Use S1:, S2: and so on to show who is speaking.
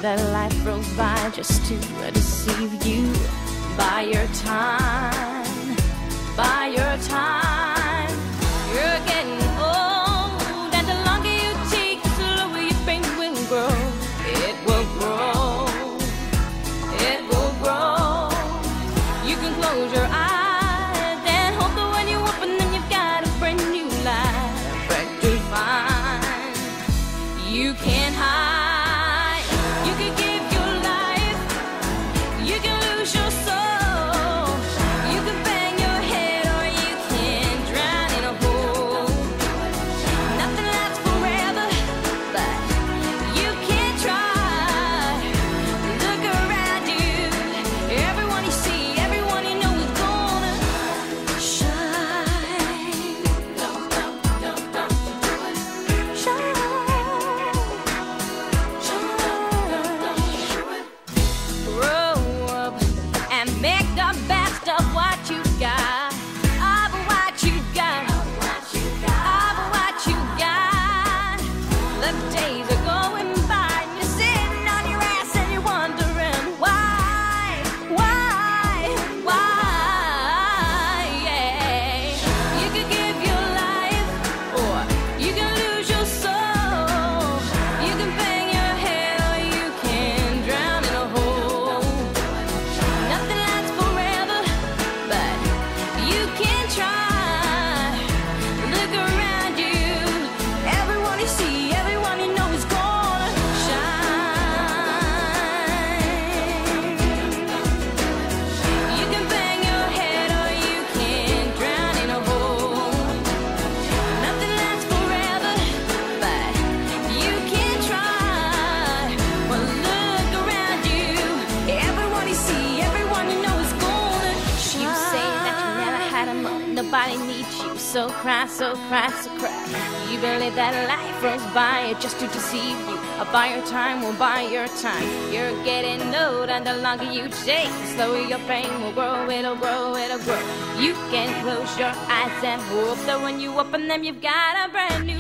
S1: that life rolls by just to deceive you. Buy your time, buy your time. You're getting old, and the longer you take, the slower your pain will grow. It will grow, it will grow. You can close your eyes and hope that when you open them, you've got a brand new life. But to find, you can't hide. You can give your life, you can lose your soul. You can bang your head or you can drown in a hole. Nothing lasts forever, but you can try. Look around you, everyone you see, everyone you know is gonna shine. Shine. Grow up and make the best of what you got. Of what you got. Of what you got. The days are going by and you're sitting on your ass and you're wondering why, yeah. You could give your life or you can lose your soul. You can bang your head or you can drown in a hole. Nothing lasts forever, but you can try. Look around you, everyone you see, everyone you know is gonna shine. You can bang your head or you can drown in a hole. Nothing lasts forever, but you can try. Well, look around you, everyone you see, everyone you know is gonna shine. You say that you never had a moment, nobody needs you, so cry, so cry, so cry. You believe that life rolls by just to deceive you. I'll buy your time, we'll buy your time. You're getting old, and the longer you take, the slower your pain will grow. It'll grow, it'll grow. You can close your eyes and hope that when you open them, you've got a brand new